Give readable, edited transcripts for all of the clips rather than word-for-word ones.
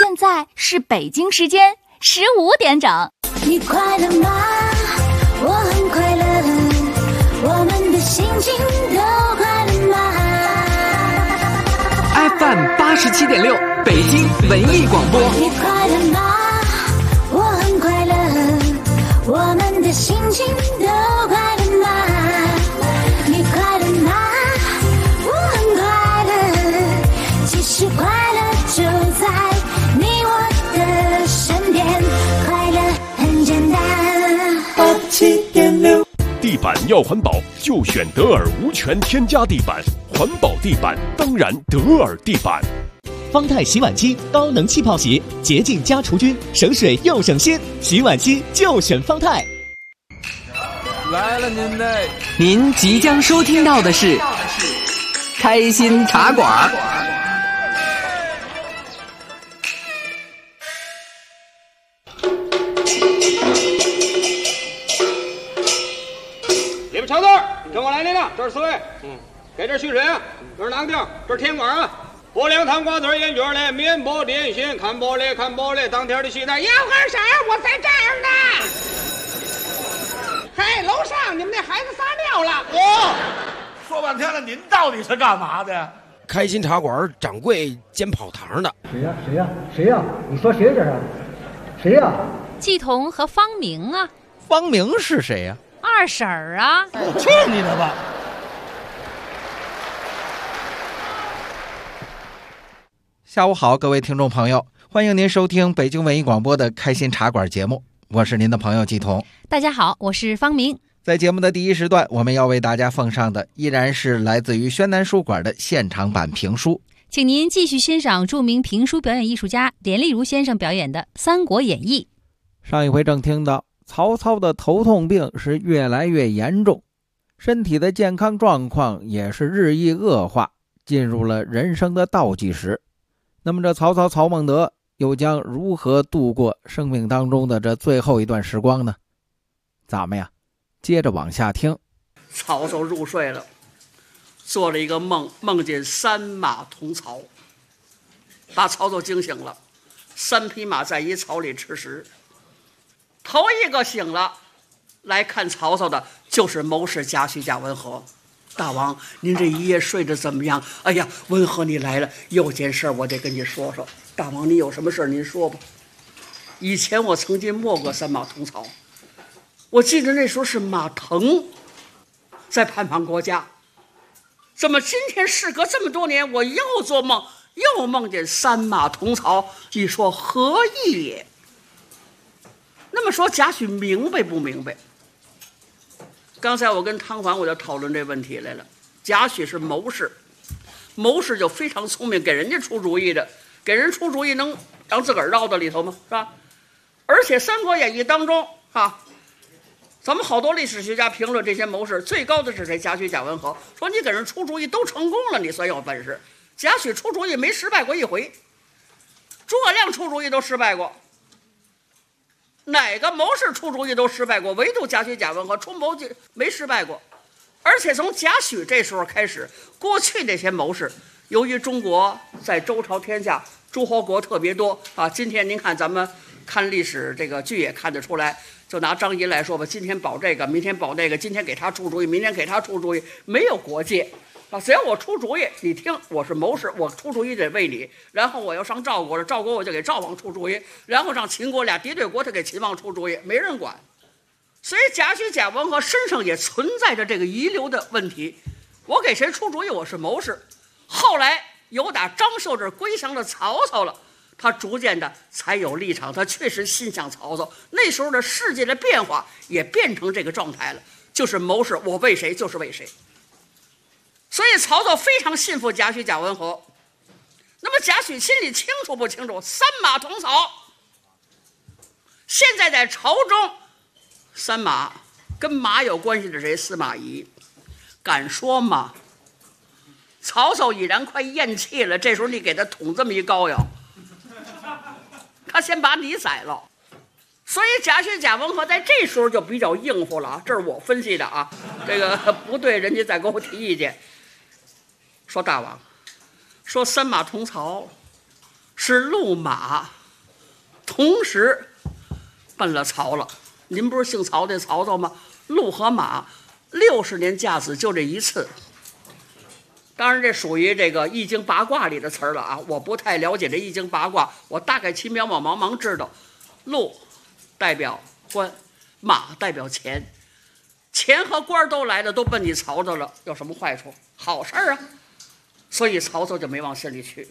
现在是北京时间15点整。 你快乐吗？我很快乐，我们的心情都快乐吗 ？FM 87.6，北京文艺广播。 你快乐吗？我很快乐，我们的心情都快乐吗？你快乐吗？我很快乐，其实快乐就在你我的身边，快乐很简单。87.6， 地板要环保就选德尔无醛添加地板，环保地板当然德尔地板。 方太洗碗机高能气泡洗，洁净加除菌，省水又省心，洗碗机就选方太。 来了您的， 您即将收听到的是开心茶馆。 你们瞧字，跟我来领了，这是4位，给这蓄水啊，这是哪个地儿？这是甜馆啊。拨凉汤瓜子烟卷嘞，面包点心，看包嘞，当天的西餐，要喝啥？我在这儿呢。嘿，楼上你们那孩子撒尿了。 说半天了，您到底是干嘛的？ 开心茶馆掌柜兼跑堂的。 谁呀？你说谁这是？谁呀？ 季彤和方明啊。 方明是谁呀？ 二婶儿啊。 去你的吧！ 下午好，各位听众朋友，欢迎您收听北京文艺广播的开心茶馆节目，我是您的朋友季彤。 大家好，我是方明。 在节目的第一时段，我们要为大家奉上的依然是来自于宣南书馆的现场版评书， 请您继续欣赏著名评书表演艺术家连丽如先生表演的《三国演义》。 上一回正听到曹操的头痛病是越来越严重，身体的健康状况也是日益恶化，进入了人生的倒计时。那么这曹孟德又将如何度过生命当中的这最后一段时光呢？咱们呀接着往下听。 曹操入睡了，做了一个梦，梦见三马同槽，把曹操惊醒了。3匹马在一槽里吃食，头一个醒了来看曹操的就是谋士贾诩贾文和。大王，您这一夜睡得怎么样？哎呀，文和你来了，有件事我得跟你说说。大王，你有什么事您说吧。以前我曾经没过三马同槽，我记得那时候是马腾在攀访国家，怎么今天事隔这么多年，我又做梦，又梦见三马同槽，你说何意也？那么说贾诩明白不明白？刚才我跟汤凡我就讨论这问题来了。贾诩是谋士，谋士就非常聪明，给人家出主意的，给人出主意能让自个儿绕到里头吗？是吧？而且《三国演义》当中咱们好多历史学家评论这些谋士，最高的是谁？贾诩、贾文和，说你给人出主意都成功了，你算有本事。贾诩出主意没失败过一回，诸葛亮出主意都失败过，哪个谋士出主意都失败过，唯独贾诩、贾文和出谋没失败过。而且从贾诩这时候开始，过去那些谋士，由于中国在周朝天下，诸侯国特别多今天您看咱们看历史这个剧也看得出来，就拿张仪来说吧，今天保这个，明天保那个，今天给他出主意，明天给他出主意，没有国界只要我出主意，你听，我是谋士，我出主意得为你，然后我要上赵国了，赵国我就给赵王出主意，然后上秦国，俩敌对国他给秦王出主意，没人管。所以贾诩、贾文和身上也存在着这个遗留的问题，我给谁出主意我是谋士。后来由打张绣这归降了曹操了，他逐渐的才有立场，他确实心向曹操。那时候的世界的变化也变成这个状态了，就是谋士，我为谁就是为谁。所以曹操非常信服贾诩、贾文和。那么贾诩心里清楚不清楚？三马同槽，现在在朝中，三马跟马有关系的谁？司马懿，敢说吗？曹操已然快咽气了，这时候你给他捅这么一膏药，他先把你宰了。所以贾诩、贾文和在这时候就比较应付了这是我分析的这个不对，人家再给我提意见。说大王，说三马同槽是路马同时奔了曹了。您不是姓曹的曹操吗？鹿和马60年驾子就这一次。当然，这属于这个易经八卦里的词儿了啊！我不太了解这易经八卦，我大概其渺茫茫知道，鹿代表官，马代表钱，钱和官都来了，都奔你曹操了，有什么坏处？好事儿啊！所以曹操就没往心里去。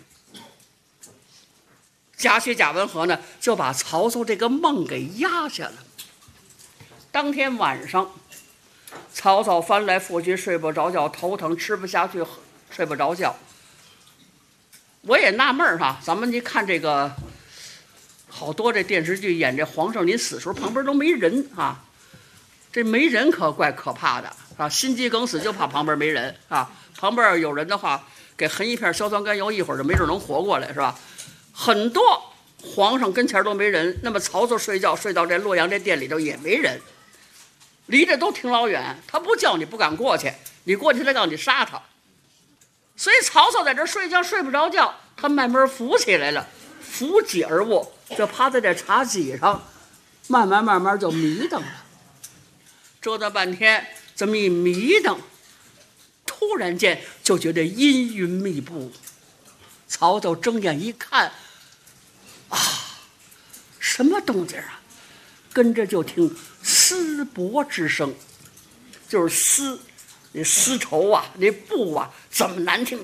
贾诩、贾文和呢，就把曹操这个梦给压下了。当天晚上，曹操翻来覆去睡不着觉，头疼，吃不下去，睡不着觉。我也纳闷儿哈，咱们一看这个，好多这电视剧演这皇上临死时候旁边都没人啊，这没人可怪可怕的啊！心肌梗死就怕旁边没人啊，旁边有人的话，给含一片硝酸甘油，一会儿就没准能活过来，是吧？很多皇上跟前都没人，那么曹操睡觉睡到这洛阳这殿里头也没人，离着都挺老远，他不叫你不敢过去，你过去他让你杀他。所以曹操在这睡觉睡不着觉，他慢慢扶起来了，扶几而卧，就趴在这茶几上，慢慢就迷瞪了。折腾半天，这么一迷瞪，突然间就觉得阴云密布。曹操睁眼一看，啊，什么动静啊？跟着就听丝帛之声，就是丝，那丝绸啊，那布啊，怎么难听？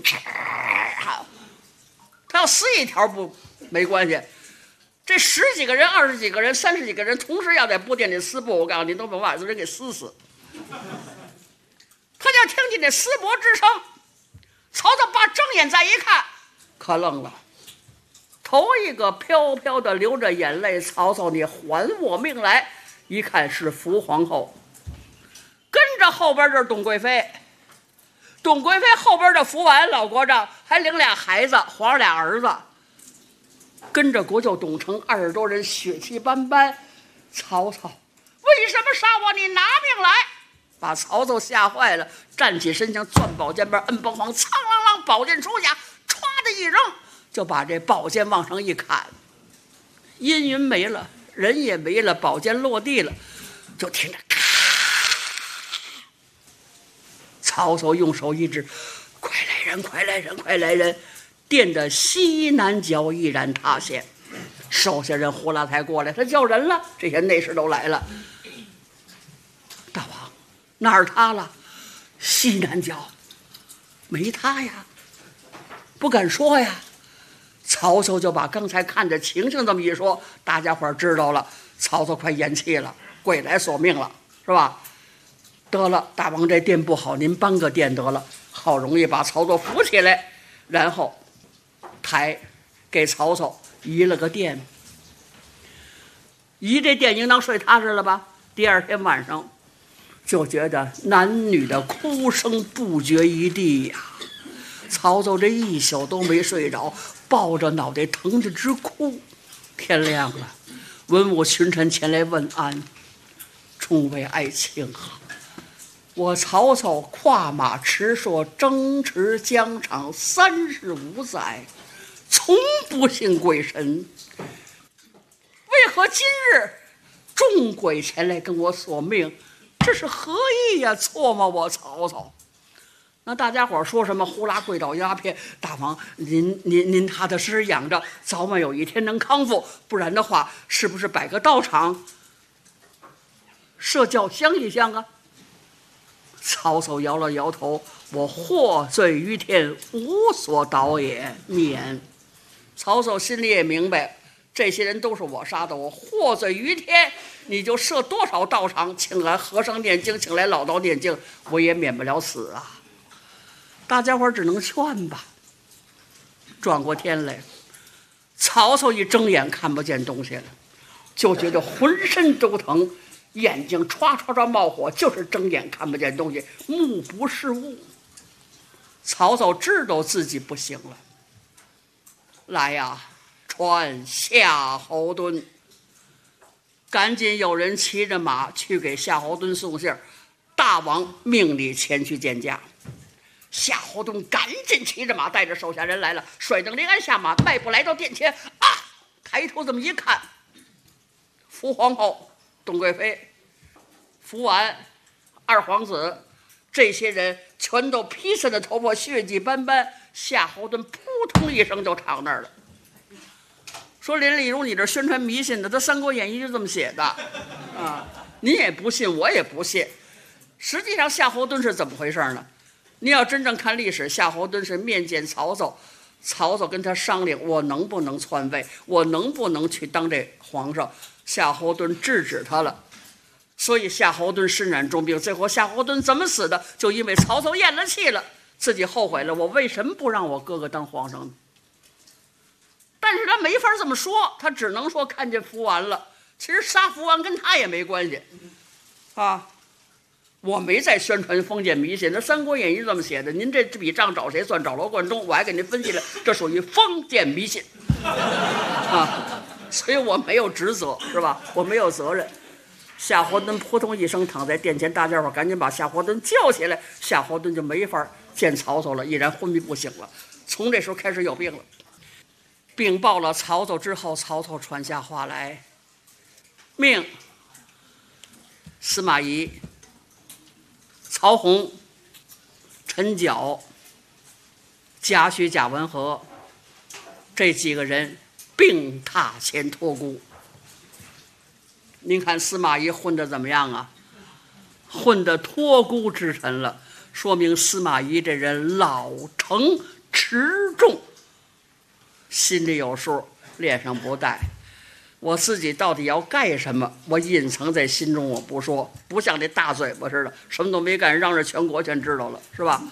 他要撕一条布没关系，这10几个人、20几个人、30几个人同时要在布店里撕布，我告诉你，都把外头人给撕死。他就听见这丝帛之声，曹操把睁眼再一看，可愣了。头一个飘飘的流着眼泪，曹操你还我命来！一看是福皇后，跟着后边就是董贵妃，董贵妃后边的福完老国丈还领俩孩子，皇上俩儿子，跟着国舅董承20多人，血气斑斑。曹操为什么杀我？你拿命来！把曹操吓坏了，站起身形，攥宝剑边，摁崩簧，苍啷啷，宝剑出匣，歘的一扔，就把这宝剑往上一砍，阴云没了，人也没了，宝剑落地了，就听着咔。曹操用手一指，快来人，快来人，快来人！殿的西南角毅然塌陷，手下人呼啦才过来，他叫人了，这些内侍都来了。大王，哪儿塌了？西南角没塌呀，不敢说呀。曹操就把刚才看着情形这么一说，大家伙知道了，曹操快咽气了，鬼来索命了，是吧？得了，大王这殿不好，您搬个殿得了。好容易把曹操扶起来，然后给曹操移了个殿，移这殿应当睡踏实了吧？第二天晚上就觉得男女的哭声不绝一地呀。曹操这一宿都没睡着，抱着脑袋疼得直哭。天亮了，文武群臣前来问安，众位爱卿啊，我曹操跨马驰槊，征驰疆场35载，从不信鬼神，为何今日众鬼前来跟我索命？这是何意呀？错吗我曹操？那大家伙说什么呼啦跪倒鸦片，大王您踏踏实实养着，早晚有一天能康复，不然的话是不是摆个道场设教香一香啊？曹操摇了摇头，我获罪于天，无所导也，免。曹操心里也明白，这些人都是我杀的，我获罪于天，你就设多少道场，请来和尚念经，请来老道念经，我也免不了死啊。大家伙只能劝吧。转过天来，曹操一睁眼看不见东西了，就觉得浑身都疼，眼睛唰唰唰冒火，就是睁眼看不见东西，目不识物。曹操知道自己不行了，来呀，传夏侯惇。赶紧有人骑着马去给夏侯惇送信，大王命你前去见驾。夏侯惇赶紧骑着马，带着手下人来了，甩蹬离鞍下马，迈步来到殿前啊，抬头这么一看， 福皇后、董贵妃、福完、二皇子，这些人全都披身的头发血迹斑斑，夏侯惇扑通一声就躺那儿了。说林丽如，你这宣传迷信的，他《三国演义》就这么写的啊，你也不信，我也不信。实际上夏侯惇是怎么回事呢？你要真正看历史，夏侯惇是面见曹操，曹操跟他商量，我能不能篡位，我能不能去当这皇上，夏侯惇制止他了。所以夏侯惇身染重病，最后夏侯惇怎么死的？就因为曹操咽了气了，自己后悔了，我为什么不让我哥哥当皇上呢？但是他没法这么说，他只能说看见福完了。其实杀福完跟他也没关系啊，我没在宣传封建迷信，那《三国演义》这么写的，您这笔账找谁算？找罗贯中，我还给您分析了，这属于封建迷信啊，所以我没有职责，是吧？我没有责任。夏侯惇扑通一声躺在殿前，大家伙赶紧把夏侯惇叫起来，夏侯惇就没法见曹操了，毅然昏迷不醒了。从这时候开始有病了。禀报了曹操之后，曹操传下话来，命司马懿、曹洪、陈缴、贾诩、贾文和这几个人病榻前托孤。您看司马懿混得怎么样啊？混得托孤之臣了，说明司马懿这人老成持重，心里有数，脸上不带。我自己到底要干什么，我隐藏在心中，我不说，不像这大嘴巴似的，什么都没干，让着全国全知道了，是吧？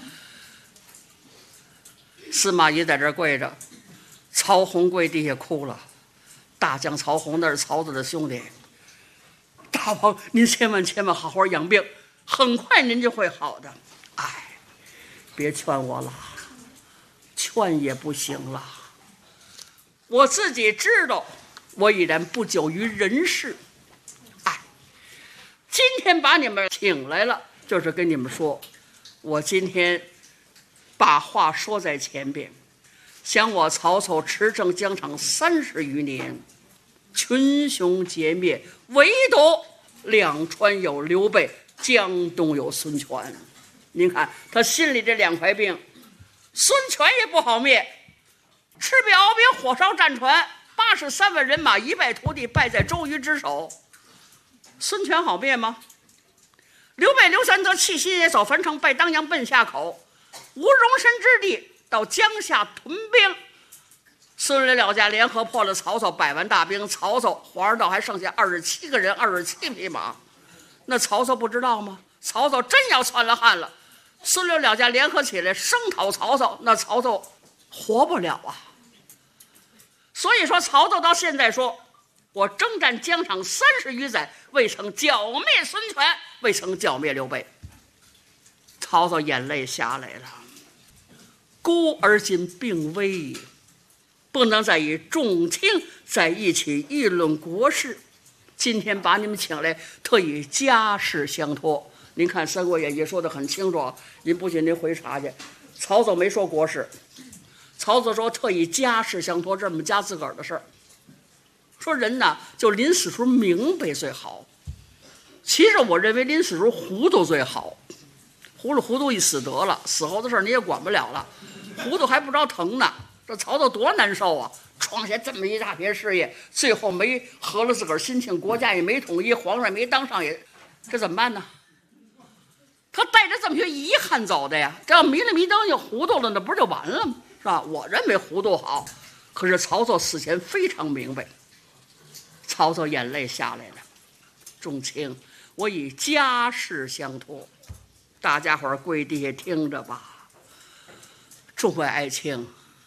司马懿在这儿跪着，曹洪跪地下哭了。大将曹洪那是曹子的兄弟，大王您千万好好养病，很快您就会好的。哎，别劝我了，劝也不行了。我自己知道，我已然不久于人世。哎，今天把你们请来了，就是跟你们说，我今天把话说在前边。想我曹操持政疆场30余年，群雄皆灭，唯独两川有刘备，江东有孙权。您看他心里这两块病，孙权也不好灭，赤壁鏖兵火烧战船，83万人马一败涂地，败在周瑜之手。孙权好灭吗？刘备、刘玄德弃新野，走樊城，拜当阳，奔夏口，无容身之地，到江夏屯兵。孙刘两家联合破了曹操100万大兵，曹操皇上道还剩下27个人，27匹马。那曹操不知道吗？曹操真要窜了汉了，孙刘两家联合起来声讨曹操，那曹操活不了啊。所以说曹操到现在说，我征战疆场30余载，未曾剿灭孙权，未曾剿灭刘备。曹操眼泪下来了，孤而今病危，不能再与众卿在一起议论国事。今天把你们请来，特以家事相托。您看《三国演义》说得很清楚，您不信您回查去。曹操没说国事，曹操说特以家事相托，这是我们家自个儿的事儿。说人呢，就临死时候明白最好。其实我认为临死时候糊涂最好，糊里糊涂一死得了，死后的事儿你也管不了了，糊涂还不着疼呢。这曹操多难受啊！创下这么一大片事业，最后没合了自个儿心情，国家也没统一，皇上也没当上，也这怎么办呢？他带着这么些遗憾走的呀，这要迷了迷瞪就糊涂了，那不是就完了吗？是吧？我认为糊涂好，可是曹操死前非常明白。曹操眼泪下来了，众卿，我以家事相托，大家伙儿跪地下听着吧。众位爱卿，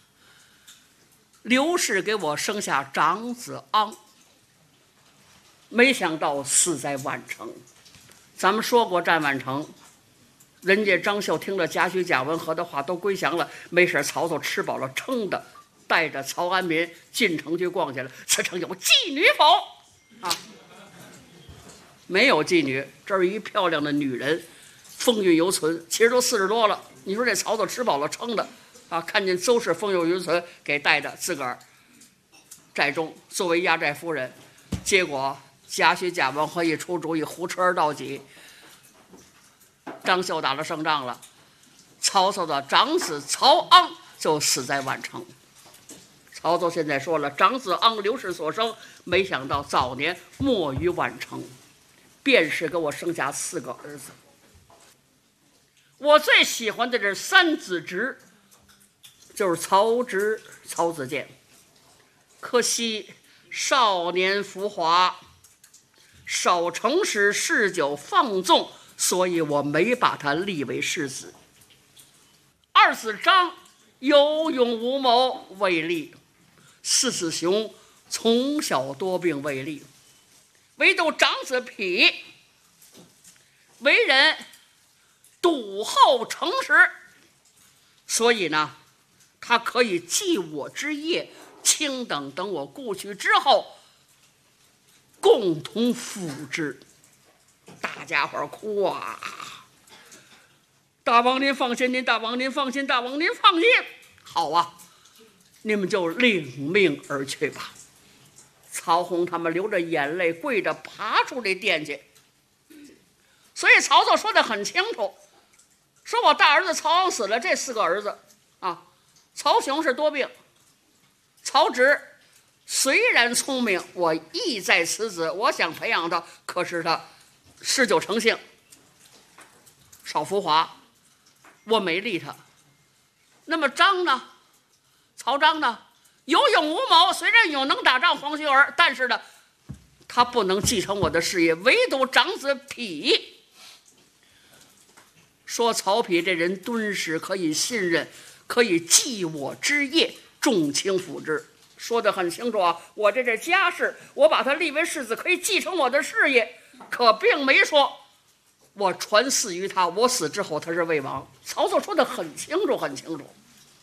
刘氏给我生下长子昂，没想到死在宛城。咱们说过战宛城，人家张绣听了贾诩、贾文和的话都归降了，没事曹操吃饱了撑的，带着曹安民进城去逛去了。此城有妓女否？啊，没有妓女，这儿一漂亮的女人，风韵犹存，其实都40多了。你说这曹操吃饱了撑的啊，看见邹氏风韵犹存，给带着自个儿寨中作为压寨夫人，结果贾诩、贾文和一出主意，胡车而到己。张绣打了胜仗了，曹操的长子曹昂就死在宛城。曹操现在说了，长子昂刘氏所生，没想到早年没于宛城，便是给我生下4个儿子。我最喜欢的是3子侄，就是曹植、曹子建。可惜少年浮华，少诚实，嗜酒放纵，所以我没把他立为世子。2子张有勇无谋，未立。4子雄从小多病，未立。唯独长子丕为人笃厚诚实，所以呢，他可以继我之业。卿等等我故去之后，共同辅之。大家伙哭啊！大王您放心，大王您放心，大王您放心。好啊，你们就领命而去吧。曹洪他们流着眼泪，跪着爬出这殿去。所以曹操说得很清楚，说我大儿子曹昂死了，这4个儿子啊，曹雄是多病。曹植虽然聪明，我意在此子，我想培养他，可是他嗜酒成性，少浮华，我没立他。那么张呢？曹彰呢？有勇无谋，虽然有能打仗黄须儿，但是呢，他不能继承我的事业。唯独长子丕，说曹丕这人敦实，可以信任，可以继我之业，重卿辅之。说得很清楚啊，我这是家事，我把他立为世子，可以继承我的事业，可并没说我传嗣于他，我死之后他是魏王。曹操说得很清楚，很清楚。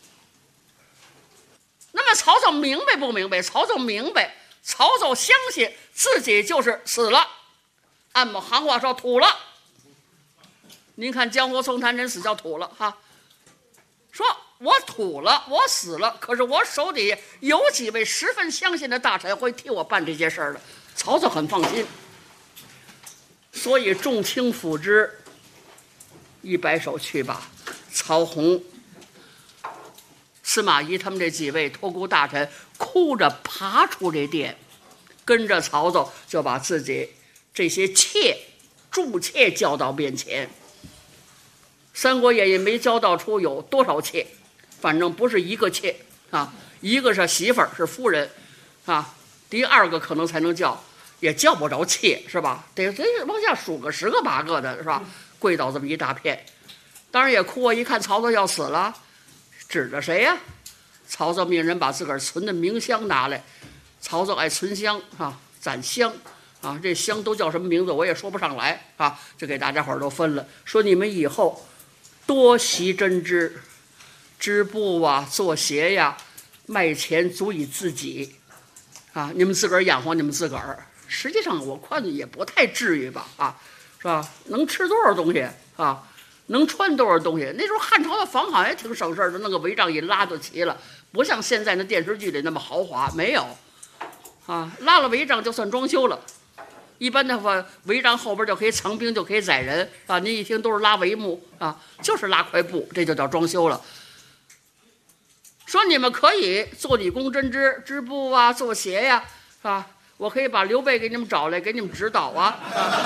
那么曹操明白不明白？曹操明白，曹操相信自己就是死了，按我们行话说土了。您看江湖丛谈人死叫土了哈，说我土了，我死了，可是我手底有几位十分相信的大臣会替我办这些事儿的。曹操很放心，所以重卿辅之，一摆手去吧。曹洪、司马懿他们这几位托孤大臣哭着爬出这殿，跟着曹操就把自己这些助妾叫到面前。三国演义没交代出有多少妾，反正不是一个妾啊，一个是媳妇儿，是夫人啊，第2个可能才能叫，也叫不着妾是吧？得往下数个10个8个的是吧？跪倒这么一大片，当然也哭啊！一看曹操要死了，指着谁呀？曹操命人把自个儿存的冥香拿来，曹操爱存香啊，攒香啊，这香都叫什么名字我也说不上来啊，就给大家伙儿都分了，说你们以后多习针织，织布啊，做鞋呀，卖钱足以自给啊，你们自个儿养活你们自个儿。实际上我看也不太至于吧啊，是吧？能吃多少东西啊？能穿多少东西？那时候汉朝的房好像也挺省事儿的，弄个帷帐一拉就齐了，不像现在那电视剧里那么豪华，没有啊，拉了帷帐就算装修了。一般的话，帷帐后边就可以藏兵，就可以载人啊。您一听都是拉帷幕啊，就是拉块布，这就叫装修了。说你们可以做女工针织，织布啊，做鞋呀，是吧？我可以把刘备给你们找来，给你们指导啊。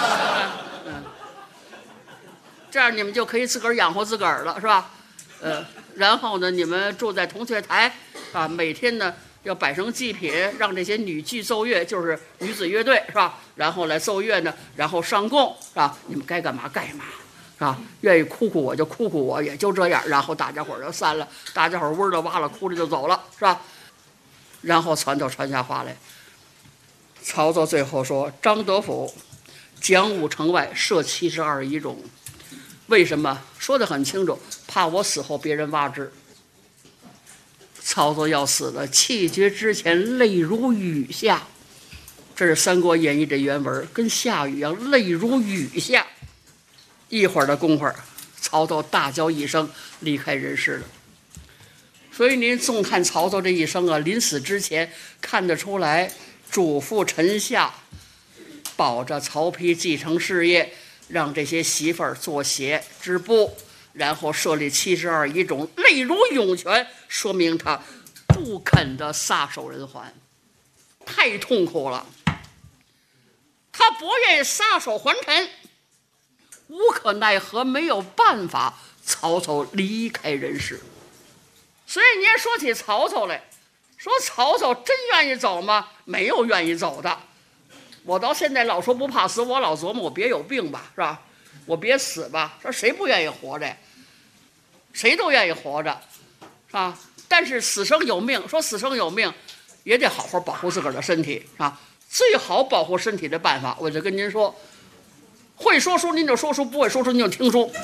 这样你们就可以自个儿养活自个儿了，是吧？然后呢，你们住在铜雀台啊，每天呢要摆上祭品，让这些女妓奏乐，就是女子乐队，是吧？然后来奏乐呢，然后上供，是吧？你们该干嘛干嘛，是吧？愿意哭哭我就哭哭我，也就这样。然后大家伙儿就散了，大家伙儿嗡的哇了，哭着就走了，是吧？然后传下话来，曹操最后说：张德甫讲武城外设72仪容。为什么？说得很清楚，怕我死后别人挖之。曹操要死了，气绝之前泪如雨下，这是《三国演义》这原文，跟下雨一样，泪如雨下。一会儿的功夫，曹操大叫一声，离开人世了。所以您纵看曹操这一生啊，临死之前看得出来，嘱咐臣下保着曹丕继承事业，让这些媳妇儿做鞋织布，然后设立72仪种，泪如涌泉，说明他不肯的撒手人寰，太痛苦了。他不愿意撒手还尘，无可奈何，没有办法，曹操离开人世。所以你也说起曹操来，说曹操真愿意走吗？没有愿意走的。我到现在老说不怕死，我老琢磨我别有病吧，是吧？我别死吧，说谁不愿意活着？谁都愿意活着，是吧？但是死生有命，说死生有命，也得好好保护自个儿的身体啊。最好保护身体的办法，我就跟您说，会说书您就说书，不会说书您就听书。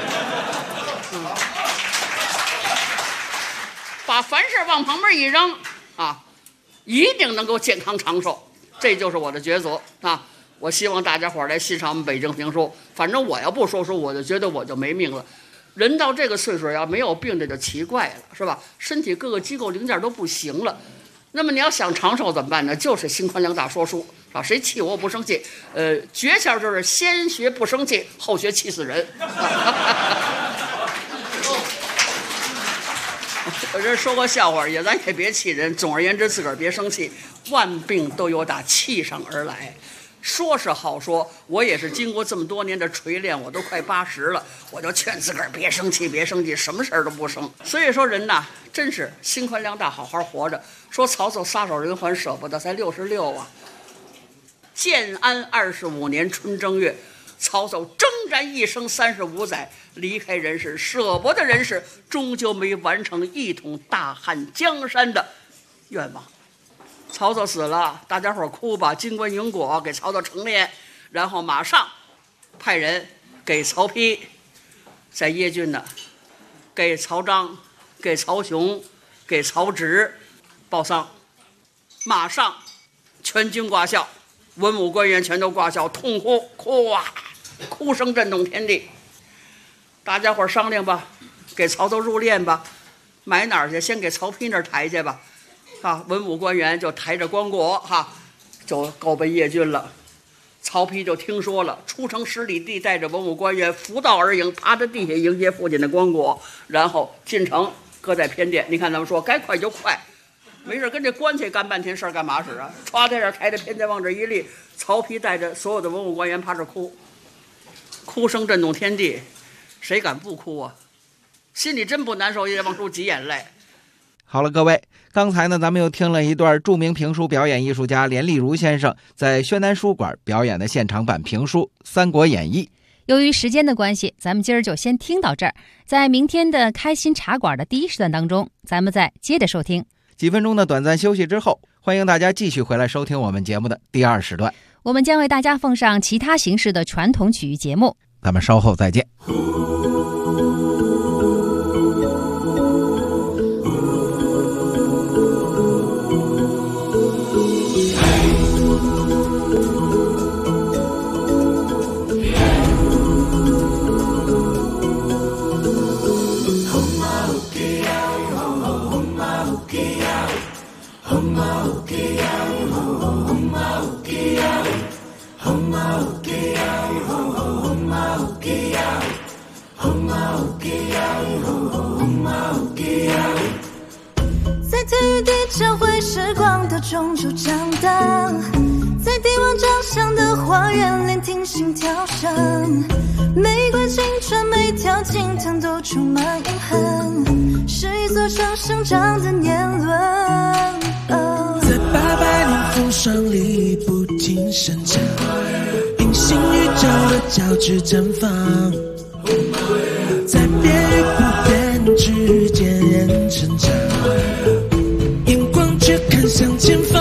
把凡事往旁边一扔啊，一定能够健康长寿，这就是我的抉择啊！我希望大家伙来欣赏我们北京评书。反正我要不说书，我就觉得我就没命了。人到这个岁数要没有病的就奇怪了，是吧？身体各个机构零件都不行了。那么你要想长寿怎么办呢？就是心宽量大说书啊！谁气我不生气。诀窍就是先学不生气，后学气死人。我这说个笑话也，咱也别气人。总而言之，自个儿别生气，万病都有打气上而来。说是好说，我也是经过这么多年的锤炼，我都快80了，我就劝自个儿别生气，别生气，什么事儿都不生。所以说人呐，真是心宽量大，好好活着。说曹操撒手人寰舍不得，才66啊。建安25年春正月，曹操征战一生35载，离开人世，舍不得人世，终究没完成一统大汉江山的愿望。曹操死了，大家伙哭吧，金冠云果给曹操成殓，然后马上派人给曹丕在邺郡呢，给曹彰、给曹雄、给曹植报丧，马上全军挂孝，文武官员全都挂孝，痛哭，哭啊，哭声震动天地。大家伙商量吧，给曹操入殓吧，埋哪儿去？先给曹丕那儿抬去吧。啊，文武官员就抬着棺椁哈，就告奔邺郡了。曹丕就听说了，出城10里地，带着文武官员扶道而迎，趴着地下迎接父亲的棺椁，然后进城搁在偏殿。你看咱们说该快就快，没事跟这棺材干半天事儿干嘛使啊？歘在这抬着偏殿往这一立，曹丕带着所有的文武官员趴着哭，哭声震动天地，谁敢不哭啊？心里真不难受，也得往出挤眼泪。 好了，各位，刚才呢，咱们又听了一段著名评书表演艺术家连丽如先生在宣南书馆表演的现场版评书《三国演义》。 由于时间的关系，咱们今儿就先听到这儿。在明天的开心茶馆的第一时段当中，咱们再接着收听。 几分钟的短暂休息之后，欢迎大家继续回来收听我们节目的第2时段。 我们将为大家奉上其他形式的传统曲艺节目。 咱们稍后再见。 在体育地教会时光的钟就长大，在帝王掌上的花园聆听心跳声，玫瑰青春每条经堂都充满遗憾，是一座城生长的年轮。 在800年风霜里不停生长，平行宇宙的交织绽放，在变与不变之间人成长，眼光却看向前方。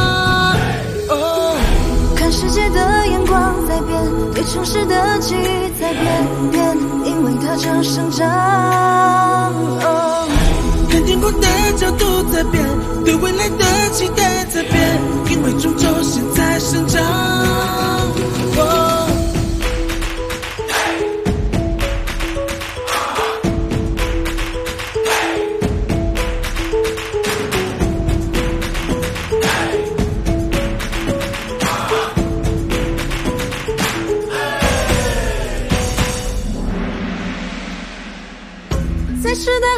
看世界的眼光在变，对城市的记忆在变，因为它正生长。 看天空的角度在变，对未来的期待在变，因为终究现在生长。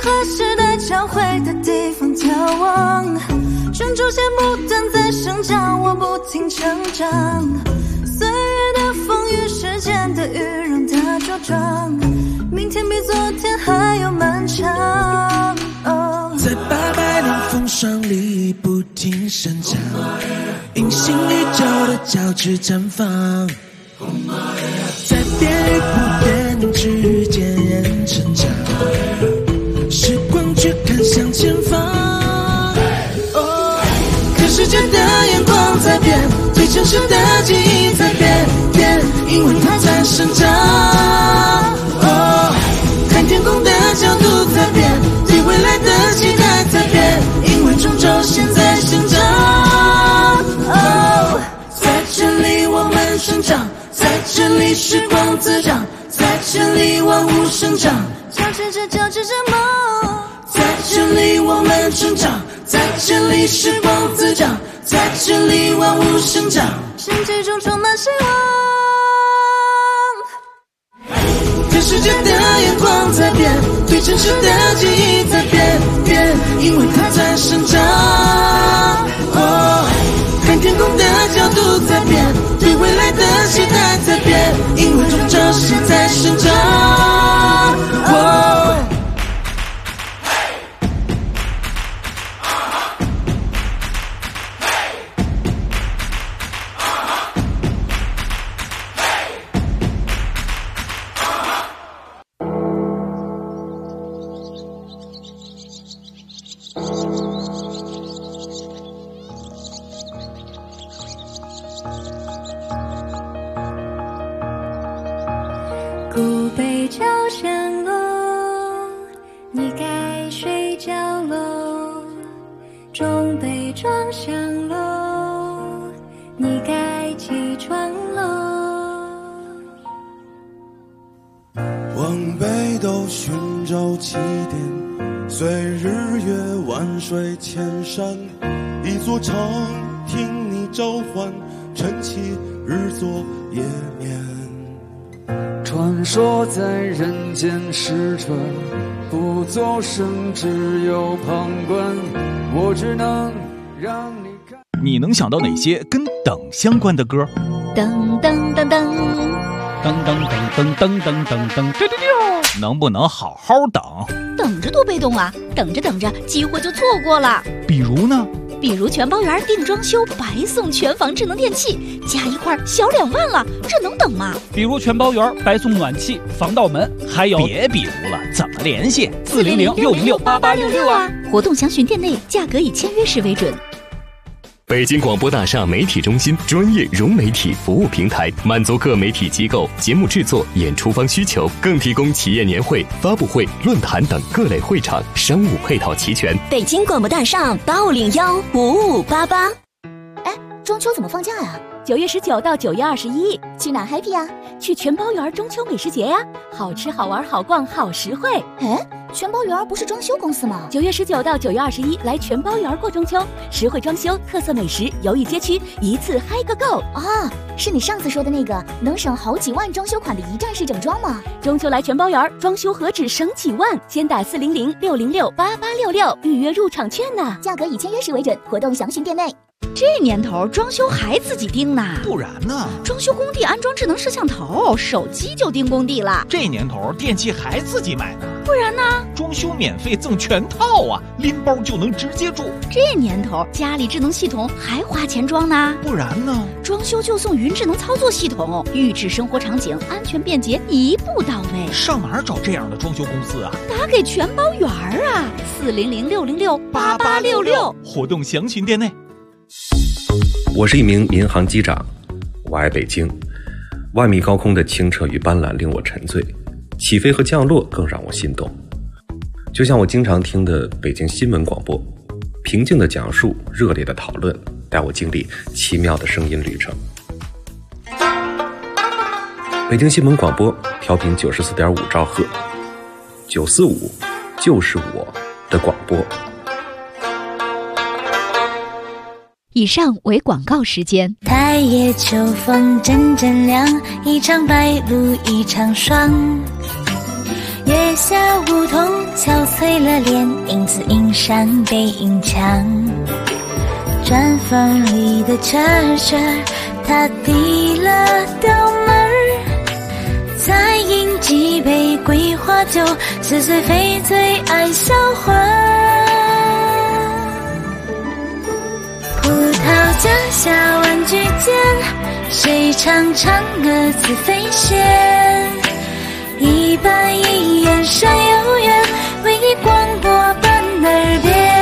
和时代交汇的地方眺望，全球线不断在生长，我不停成长。岁月的风雨，时间的雨，让它茁壮。明天比昨天还要漫长。 在800年风霜里不停生长，隐形宇宙的交织绽放。在变与不变之间成长，时光去看向前方。看世界的眼光在变，对城市的记忆在变，因为它在生长。看天空的角度在变，对未来的期待在变，因为终究现在生长。在这里我们生长，在这里时光滋长，在这里万物生长，交织着梦。在这里我们生长，在这里时光滋长，在这里万物生长，世界中充满希望。看世界的眼光在变，对城市的记忆在变，因为它在生长。看天空的角度在变，对未来的期待在变，因为终究现在生长。 古北朝香楼，你该睡觉喽。中北庄香楼，你该起床喽。 往北斗寻找起点，随日月万水千山，一座城听你召唤，晨起日作夜眠。 传说在人间失传，不作声，只有旁观。我只能让你看。 你能想到哪些跟等相关的歌？ 噔噔噔噔， 噔噔噔噔噔噔噔噔，丢丢丢！能不能好好等？ 等着多被动啊！等着等着，机会就错过了。 比如呢？ 比如全包圆定装修，白送全房智能电器，加一块小2万了，这能等吗？ 比如全包圆白送暖气、防盗门，还有别比如了，怎么联系 ？400-606-8866啊！活动详询店内，价格以签约时为准。 北京广播大厦媒体中心专业融媒体服务平台，满足各媒体机构节目制作、演出方需求，更提供企业年会、发布会、论坛等各类会场，商务配套齐全。 北京广播大厦851-5588。 哎，中秋怎么放假呀？9月19到9月21，去哪 happy 呀？去全包园中秋美食节呀，好吃好玩好逛好实惠。哎，全包园不是装修公司吗？9月19到9月21来全包园过中秋，实惠装修、特色美食、犹豫街区，一次嗨个够啊！是你上次说的那个能省好几万装修款的一站式整装吗？ 中秋来全包园，装修何止省几万？先打400-606-8866预约入场券呢， 价格以签约时为准，活动详询店内。 这年头装修还自己盯呢？ 不然呢？ 装修工地安装智能摄像头，手机就盯工地了。 这年头电器还自己买呢？ 不然呢？ 装修免费赠全套啊，拎包就能直接住。 这年头家里智能系统还花钱装呢？ 不然呢？ 装修就送云智能操作系统，预制生活场景，安全便捷，一步到位。 上哪儿找这样的装修公司啊？ 打给全包园啊，400-606-8866， 活动详询店内。 我是一名民航机长，我爱北京。万米高空的清澈与斑斓令我沉醉，起飞和降落更让我心动。就像我经常听的北京新闻广播，平静的讲述，热烈的讨论，带我经历奇妙的声音旅程。北京新闻广播调频94.5兆赫，945就是我的广播。 以上为广告时间。 太夜秋风阵阵凉，一场白露一场霜。 月下梧桐憔悴了脸，影子映上背影墙。砖缝里的车水，他递了刀门儿，再饮几杯桂花酒，似水非醉爱销魂。葡萄架下玩具间，谁唱嫦娥自飞仙？一板一眼山有缘，为你广播伴耳边。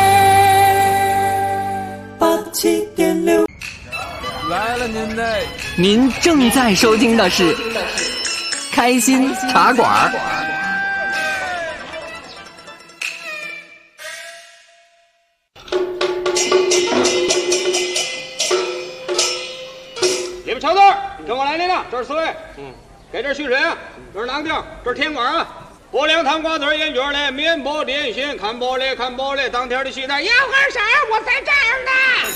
87.6 来了您嘞！您正在收听的是开心茶馆。 你们瞧字，跟我来领了，这是4位。给这续水啊，这是囊调，这是甜馆啊。拨凉糖瓜子盐卷嘞，面包点心，看包嘞，看包嘞，当天的西单，要喝啥？我在这儿呢。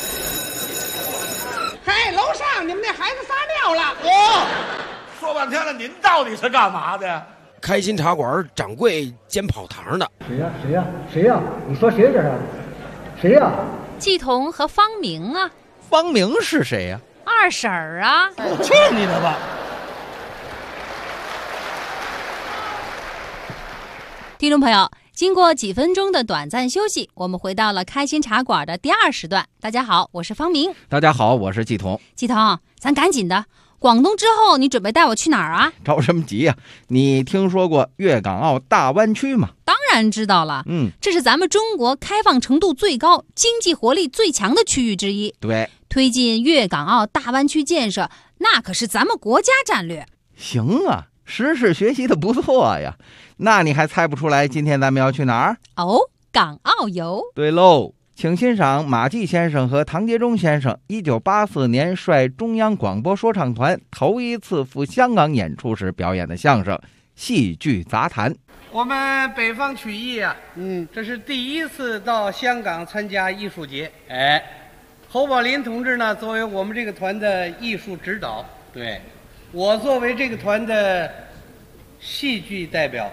嘿，楼上你们那孩子撒尿了。 说半天了，您到底是干嘛的？ 开心茶馆掌柜煎跑堂的。 谁呀？谁呀？谁呀？你说谁这是？谁呀？ 季彤和方明啊。 方明是谁呀？ 二婶儿啊。 去你的吧！ 听众朋友，经过几分钟的短暂休息，我们回到了开心茶馆的第2时段。大家好，我是方明。 大家好，我是季彤。 季彤，咱赶紧的，广东之后你准备带我去哪儿啊？ 着什么急呀？你听说过粤港澳大湾区吗？ 当然知道了。这是咱们中国开放程度最高、经济活力最强的区域之一。 对， 推进粤港澳大湾区建设，那可是咱们国家战略。 行啊，时事学习的不错呀。那你还猜不出来今天咱们要去哪儿？ 港澳游。 对喽，请欣赏马季先生和唐杰忠先生1984年率中央广播说唱团头一次赴香港演出时表演的相声《戏剧杂谈》。 我们北方曲艺啊，这是第一次到香港参加艺术节。侯宝林同志呢，作为我们这个团的艺术指导，对，我作为这个团的戏剧代表。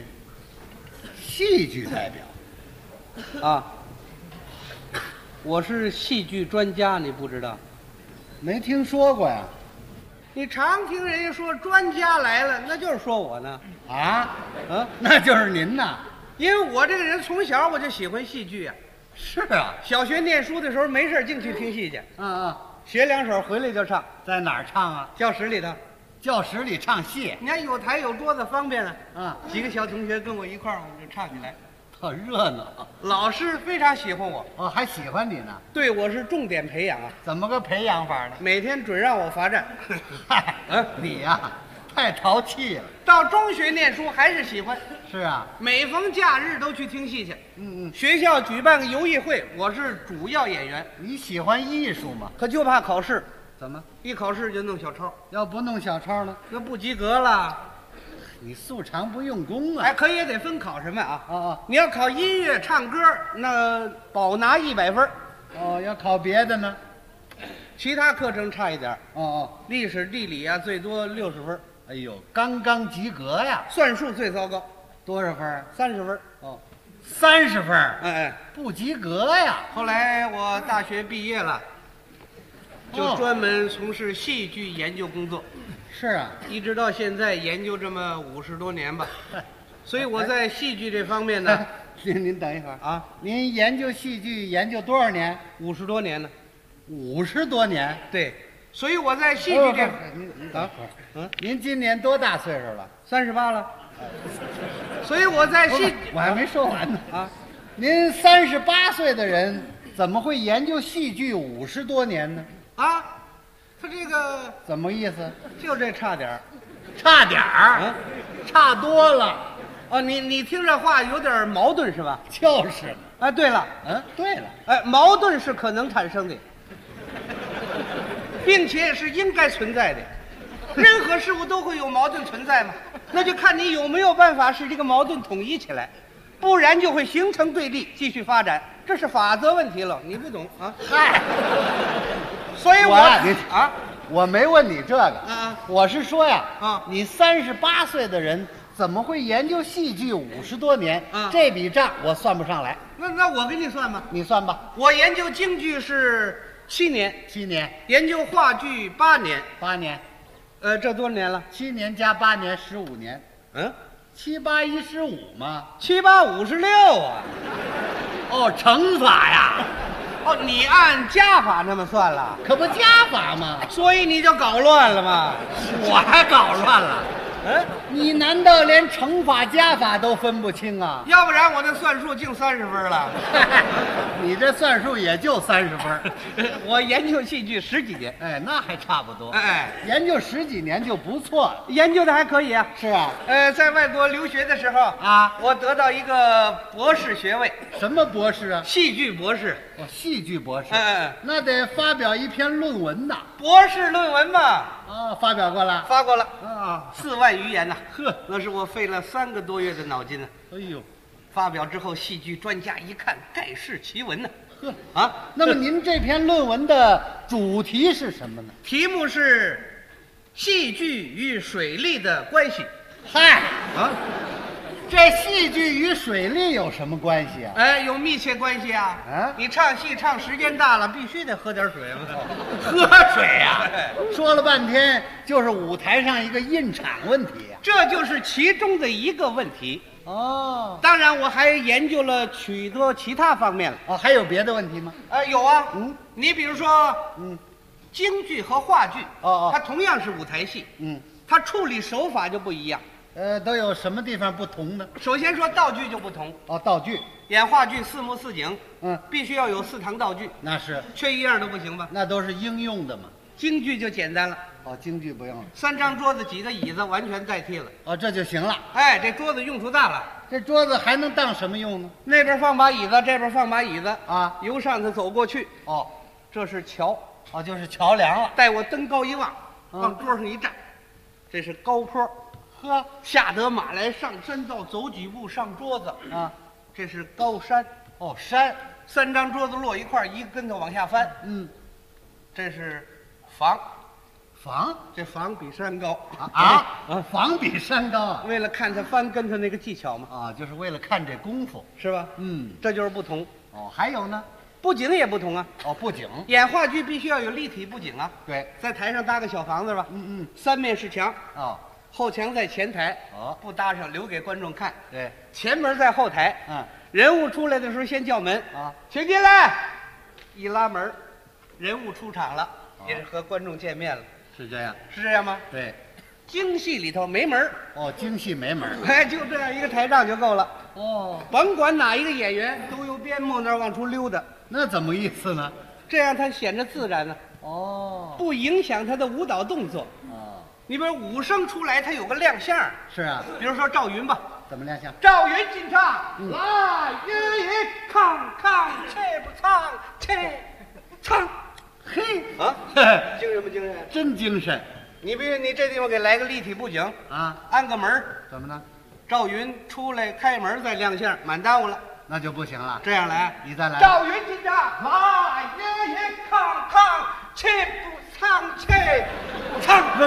戏剧代表啊，我是戏剧专家，你不知道？没听说过呀？你常听人家说专家来了，那就是说我呢。那就是您呐。因为我这个人从小我就喜欢戏剧啊。是啊，小学念书的时候没事净去听戏去。学2首回来就唱。在哪儿唱啊？教室里头。教室里唱戏，你看有台有桌子方便啊。几个小同学跟我一块儿，我们就唱起来，特热闹。老师非常喜欢我，还喜欢你呢。对我是重点培养啊。怎么个培养法呢？每天准让我罚站。你呀，太淘气了。到中学念书还是喜欢。是啊，每逢假日都去听戏去。学校举办个游艺会，我是主要演员。你喜欢艺术吗？可就怕考试。怎么？一考试就弄小抄，要不弄小抄呢，那不及格了。你素常不用功啊！可也得分考什么啊？你要考音乐、唱歌，那保拿100分。要考别的呢？其他课程差一点。历史、地理啊，最多60分。哎呦，刚刚及格呀！算术最糟糕，多少分？30分。30分。不及格呀！后来我大学毕业了。就专门从事戏剧研究工作。是啊，一直到现在研究这么50多年吧。所以我在戏剧这方面呢，您等一会儿啊，您研究戏剧研究多少年？50多年呢。50多年？对。所以我在戏剧这您今年多大岁数了？38了。所以我在戏，我还没说完呢啊。您38岁的人怎么会研究戏剧50多年呢？他这个怎么意思？就这差点儿，差点儿，差多了。你听这话有点矛盾是吧？就是。对了，对了，矛盾是可能产生的，并且是应该存在的。任何事物都会有矛盾存在嘛，那就看你有没有办法使这个矛盾统一起来，不然就会形成对立，继续发展。这是法则问题了，你不懂啊？嗨，所以我没问你这个，我是说呀，你38岁的人怎么会研究戏剧50多年？这笔账我算不上来。 那我给你算吧， 你算吧。 我研究京剧是7年 ，7年； 研究话剧8年 ，8年。 这多少年了 ？7年加8年，15年。7、8、15嘛 ，7、8、56啊。 哦，乘法呀。 哦，你按加法那么算了？ 可不加法吗？ 所以你就搞乱了嘛。 我还搞乱了。你难道连乘法加法都分不清啊？ 要不然我这算术净30分了。 你这算术也就30分。 我研究戏剧10几年， 哎，那还差不多。 哎， 研究10几年就不错了。 研究的还可以啊。 是啊。 在外国留学的时候啊，我得到一个博士学位。 什么博士啊？ 戏剧博士。 哦，戏剧博士。那得发表一篇论文呐。 博士论文嘛。 啊，发表过了。 发过了。啊，4万余言呐。呵，那是我费了3个多月的脑筋呢。 哎呦， 发表之后，戏剧专家一看，盖世奇闻呢。 呵啊，那么您这篇论文的主题是什么呢？ 题目是戏剧与水利的关系。 嗨啊，这戏剧与水利有什么关系啊？ 哎，有密切关系啊！你唱戏唱时间大了，必须得喝点水嘛。 喝水呀！说了半天就是舞台上一个印场问题呀， 这就是其中的一个问题。 哦， 当然我还研究了许多其他方面了。 哦，还有别的问题吗？ 有啊。你比如说，京剧和话剧，它同样是舞台戏，它处理手法就不一样。 都有什么地方不同呢？ 首先说道具就不同。 哦，道具， 演话剧4幕4景，必须要有4堂道具。 那是， 缺一样都不行吧？ 那都是应用的嘛。 京剧就简单了。 哦，京剧不用了 ，3张桌子几个椅子完全代替了。 哦，这就行了。 哎，这桌子用处大了。 这桌子还能当什么用呢？ 那边放把椅子，这边放把椅子啊， 由上头走过去。 哦， 这是桥。 哦，就是桥梁了。 待我登高一望，往桌上一站，这是高坡。 呵， 下得马来上山道，走几步上桌子啊，这是高山。 哦，山 ，3张桌子摞一块，一个跟头往下翻。这是房。 房， 这房比山高房比山高啊！ 为了看他翻跟头那个技巧嘛。 啊，就是为了看这功夫， 是吧？这就是不同。 哦，还有呢？ 布景也不同啊。 哦，布景， 演话剧必须要有立体布景啊。 对， 在台上搭个小房子吧。3面是墙。 哦， 后墙在前台。 哦， 不搭上，留给观众看。 对， 前门在后台。人物出来的时候先叫门啊， 请进来。一拉门，人物出场了，也是和观众见面了。 是这样， 是这样吗？ 对， 京戏里头没门。 哦，京戏没门。 哎，就这样一个台账就够了。 哦， 甭管哪一个演员都由边幕那儿往出溜达。 那怎么意思呢？ 这样他显得自然呢。 哦， 不影响他的舞蹈动作。 哦， 你比如武生出来，他有个亮相。 是啊， 比如说赵云吧。 怎么亮相？ 赵云进场，来，一康康，切不唱，切唱。 嘿啊，精神不精神？ 真精神！ 你比如你这地方给来个立体布景啊， 安个门， 怎么呢？ 赵云出来开门再亮相，满耽误了， 那就不行了。 这样来， 你再来。 赵云进场，来，一康康，切不唱，切不唱。 不，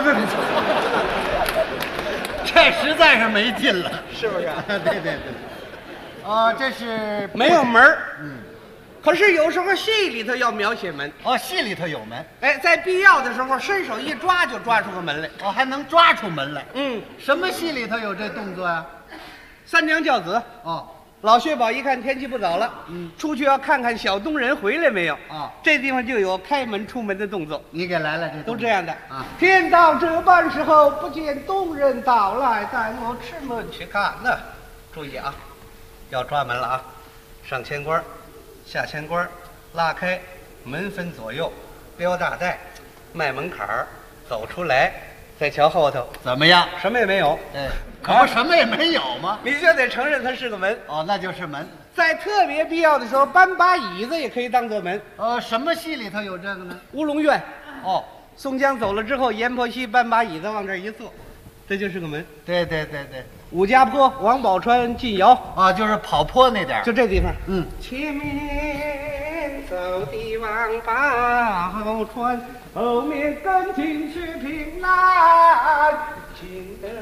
这实在是没劲了， 是不是？ 对。哦，这是没有门。可是有时候戏里头要描写门。 哦，戏里头有门。 哎，在必要的时候伸手一抓就抓出个门来。 哦，还能抓出门来。 什么戏里头有这动作呀？ 三娘教子。 哦， 老薛宝一看天气不早了，出去要看看小东人回来没有。 啊， 这地方就有开门出门的动作。 你给来了，这都这样的啊。 天到这般时候，不见东人到来，带我吃门去看呢。注意啊，要抓门了啊！上千关。下千关，拉开门分左右，标大带，迈门槛儿，走出来，再瞧后头怎么样？ 什么也没有。 可不什么也没有吗？ 你就得承认它是个门。 哦，那就是门。 在特别必要的时候，搬把椅子也可以当做门。 什么戏里头有这个呢？ 乌龙院。 哦， 宋江走了之后，阎婆惜搬把椅子往这儿一坐，这就是个门。 对。 武家坡，王宝钏进窑啊，就是跑坡那点， 就这地方。前面走的王宝钏，后面跟进去平南。 情的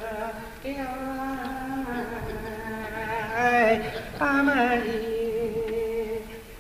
爱，阿玛尼，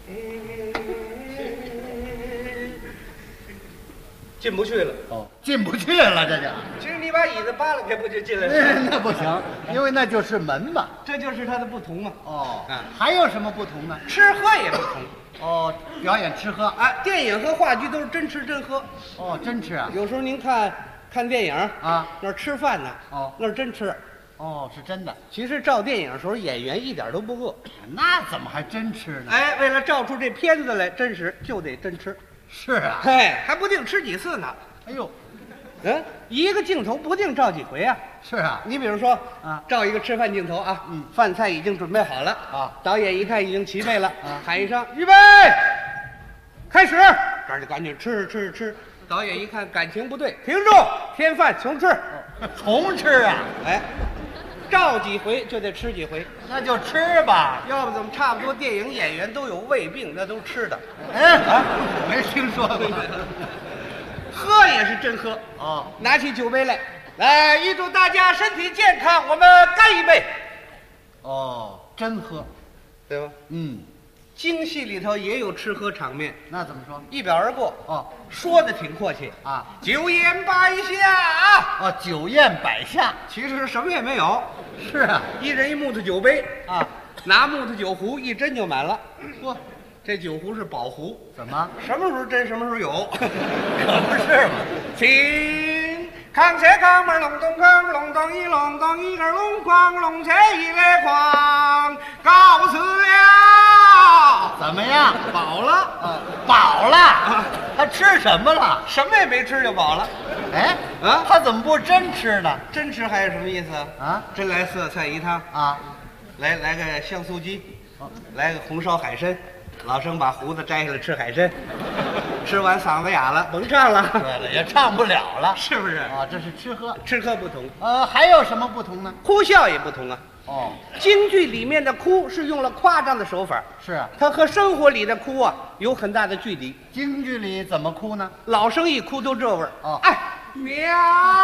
进不去了。 哦，进不去了，这就。 其实你把椅子扒拉开，不就进来了？ 那不行，因为那就是门嘛。 这就是它的不同嘛。 哦，还有什么不同呢？ 吃喝也不同。 哦，表演吃喝。 哎，电影和话剧都是真吃真喝。 哦，真吃啊！ 有时候您看电影啊， 那儿吃饭呢。 哦， 那是真吃。 哦，是真的。 其实照电影的时候，演员一点都不饿。 那怎么还真吃呢？ 哎，为了照出这片子来真实，就得真吃。 是啊。 哎，还不定吃几次呢。 哎呦， 一个镜头不定照几回啊。 是啊。 你比如说啊，照一个吃饭镜头啊，饭菜已经准备好了啊，导演一看已经齐备了啊，喊一声预备，开始，这儿就赶紧吃。导演一看感情不对，停住，添饭重吃， 重吃啊！ 哎，照几回就得吃几回， 那就吃吧。 要不怎么差不多电影演员都有胃病，那都吃的。 哎啊，没听说过。 喝也是真喝哦， 拿起酒杯来，预祝大家身体健康，我们干一杯。 哦，真喝， 对吧？京戏里头也有吃喝场面， 那怎么说？ 一表而过。 哦， 说的挺阔气啊， 酒宴摆下。 哦，酒宴摆下， 其实什么也没有。 是啊， 一人一木头酒杯啊， 拿木头酒壶一斟就满了。 嚯， 这酒壶是宝壶， 怎么？ 什么时候斟什么时候有， 可不是嘛。 请康车康门隆咚康隆咚一隆咚一个隆哐隆车一来哐，告辞了。 怎么样？ 饱了啊， 饱了。他吃什么了？ 什么也没吃就饱了。 哎啊，他怎么不真吃呢？ 真吃还是什么意思啊？ 真来色菜一汤啊， 来个香酥鸡，来个红烧海参。老生把胡子摘下来吃海参，吃完嗓子哑了，甭唱了。 对了，也唱不了了， 是不是？ 啊，这是吃喝， 吃喝不同。 还有什么不同呢？ 哭笑也不同啊。 哦， 京剧里面的哭是用了夸张的手法， 是啊， 它和生活里的哭啊有很大的距离。 京剧里怎么哭呢？ 老生一哭都这味儿。 哦， 哎，娘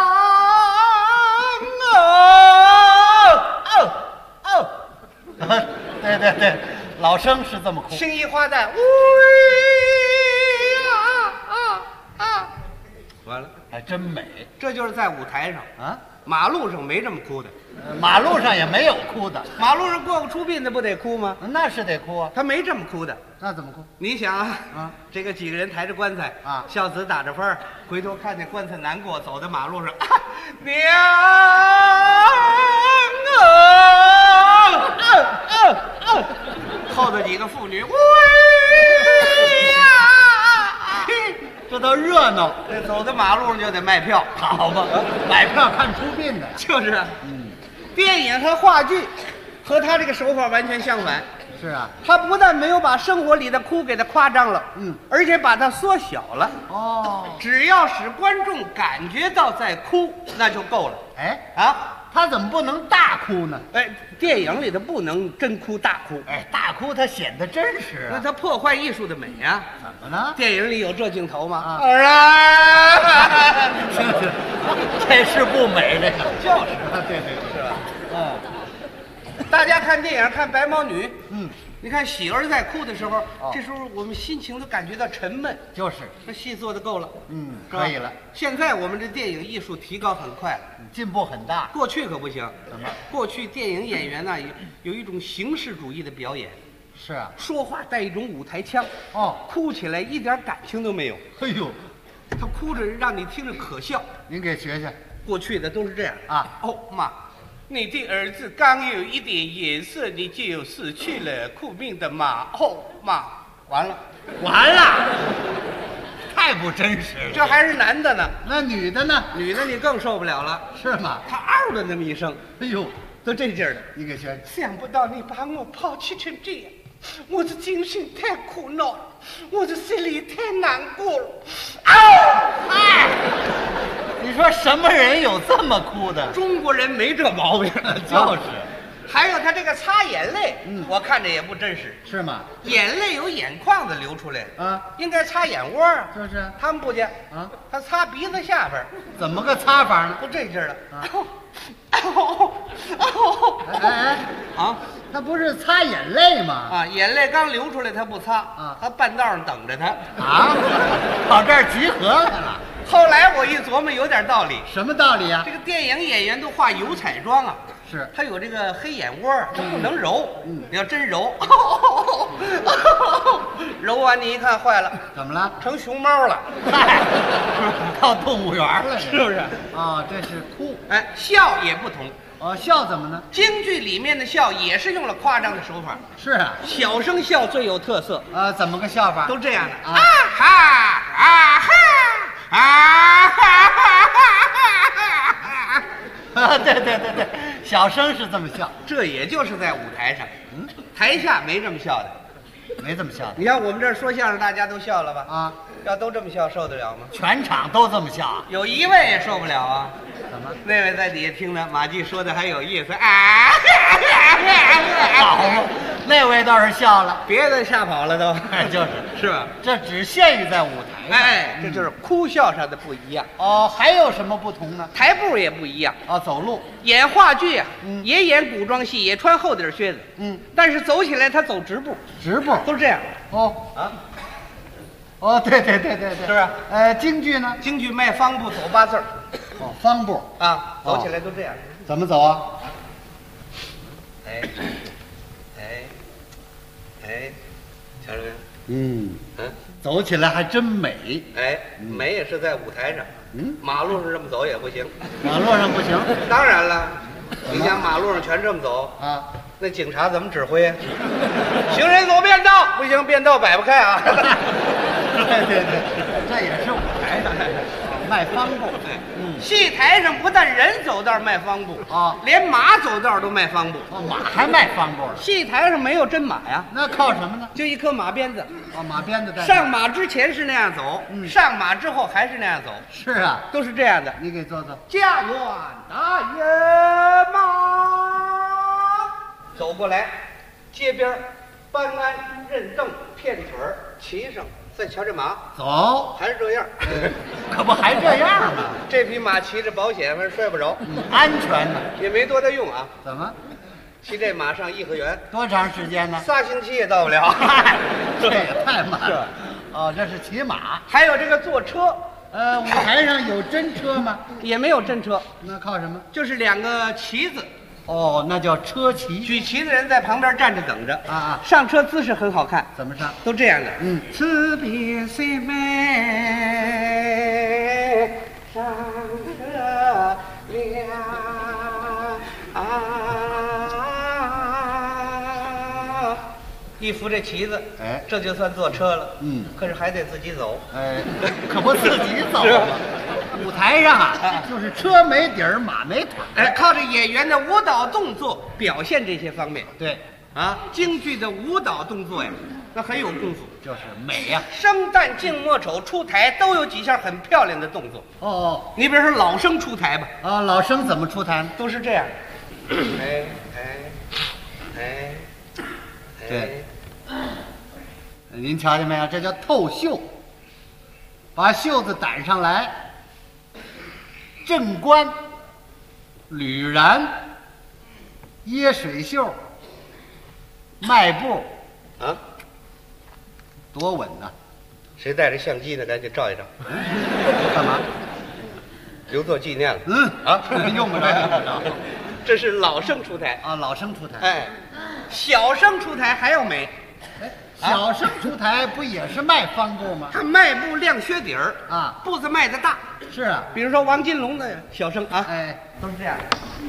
对，老生是这么哭。 青衣花旦，完了， 还真美。 这就是在舞台上啊， 马路上没这么哭的。 马路上也没有哭的。 马路上过个出殡的不得哭吗？ 那是得哭啊。 他没这么哭的。 那怎么哭？ 你想啊，这个几个人抬着棺材啊， 孝子打着幡，回头看见棺材难过，走在马路上，娘后头几个妇女， 这都热闹。 这走在马路上就得卖票， 好吧？买票看出殡的， 就是。电影和话剧和他这个手法完全相反。 是啊， 他不但没有把生活里的哭给他夸张了，而且把它缩小了。 哦， 只要使观众感觉到在哭，那就够了。 哎啊， 他怎么不能大哭呢？ 哎，电影里头不能真哭大哭。 哎，大哭它显得真实啊， 那它破坏艺术的美呀。 怎么呢？ 电影里有这镜头吗？ 儿啊，这是不美，这个就是对， 是吧？大家看电影看白毛女，你看喜儿在哭的时候，这时候我们心情都感觉到沉闷。 就是这戏做的够了， 可以了。 现在我们这电影艺术提高很快了， 进步很大。 过去可不行。 怎么？ 过去电影演员呢有一种形式主义的表演。 是啊， 说话带一种舞台腔。 哦， 哭起来一点感情都没有。 哎呦， 他哭着让你听着可笑。 您给学学。 过去的都是这样啊。 哦妈。你的儿子刚有一点颜色，你就死去了，苦命的妈！哦妈，完了， 太不真实了。 这还是男的呢， 那女的呢？ 女的你更受不了了， 是吗？ 他嗷了那么一声， 哎呦， 都这劲儿的。 你给学。 想不到你把我抛弃成这样，我的精神太苦恼了，我的心里太难过了。 哎，你说什么人有这么哭的？ 中国人没这毛病， 就是还有他这个擦眼泪，我看着也不真实， 是吗？ 眼泪有眼眶子流出来啊， 应该擦眼窝啊， 就是。 他们不见啊，他擦鼻子下边， 怎么个擦法呢？ 都这劲儿了啊！ 哎， 啊， 他不是擦眼泪吗？ 啊，眼泪刚流出来，他不擦啊，他半道上等着他啊，跑这儿集合来了。 后来我一琢磨，有点道理。 什么道理啊？ 这个电影演员都化油彩妆啊， 是他有这个黑眼窝，他不能揉。你要真揉，揉完你一看坏了， 怎么了？ 成熊猫了， 到动物园了， 是不是？ 啊，这是哭。 哎，笑也不同。 哦，笑怎么呢？ 京剧里面的笑也是用了夸张的手法。 是啊， 小生笑最有特色。 怎么个笑法？ 都这样的。 啊哈啊哈啊哈哈！ 对，小生是这么笑。 这也就是在舞台上，台下没这么笑的， 没这么笑的。 你看我们这儿说相声，大家都笑了吧？ 啊， 要都这么笑，受得了吗？ 全场都这么笑， 有一位也受不了啊。 怎么？ 那位在底下听着，马季说的还有意思啊！ 好，那位倒是笑了， 别的吓跑了都， 是吧？这只限于在舞台上， 哎，这就是哭笑上的不一样。 哦，还有什么不同呢？ 台步也不一样。 哦，走路， 演话剧啊，也演古装戏，也穿厚底靴子，但是走起来他走直步， 直步都这样。 哦啊。哦，对，是不是？ 京剧呢？ 京剧迈方步，走8字儿。 哦，方步啊，走起来都这样。 怎么走啊？ 哎，瞧着没？ 走起来还真美。 哎，美也是在舞台上。马路上这么走也不行。 马路上不行？ 当然了，你想马路上全这么走啊， 那警察怎么指挥？行人走便道，不行，便道摆不开啊。 对，这也是舞台上迈方步。 戏台上不但人走道迈方步啊，连马走道都迈方步。 马还迈方步了？ 戏台上没有真马呀， 那靠什么呢？ 就一颗马鞭子。 马鞭子在上马之前是那样走，上马之后还是那样走。 是啊， 都是这样的。 你给做做。 家园大野马，走过来，街边搬鞍认凳片腿儿骑上。再瞧这马走， 还是这样， 可不还这样吗？ 这匹马骑着保险，反正摔不着， 安全呢， 也没多大用啊。 怎么？ 骑这马上颐和园多长时间呢 ？3星期也到不了。 这也太慢了。哦，这是骑马， 还有这个坐车。 舞台上有真车吗？ 也没有真车， 那靠什么？ 就是2个旗子。 哦，那叫车骑。 举旗的人在旁边站着等着啊。 上车姿势很好看。 怎么上？ 都这样的。 此别虽美， 上车了一扶这旗子， 哎， 这就算坐车了。可是还得自己走。 哎，可不自己走吗？舞台上啊，就是车没底儿，马没腿。 哎，靠着演员的舞蹈动作表现这些方面。 对， 啊，京剧的舞蹈动作呀，那很有功夫， 就是美呀。 生旦净末丑出台都有几项很漂亮的动作。 哦， 你比如说老生出台吧。 啊，老生怎么出台呢？ 都是这样。 对。您瞧见没有？这叫透袖，把袖子掸上来。正冠、吕然、掖水袖、迈步， 啊， 多稳呐！ 谁带着相机呢？赶紧照一照。 干嘛？ 留作纪念了。 用不着。 这是老生出台啊，老生出台。 哎，小生出台还要美。 小生出台不也是迈方步吗？ 他迈步亮靴底儿啊， 步子迈得大。 是啊， 比如说王金龙的小生啊， 哎， 都是这样。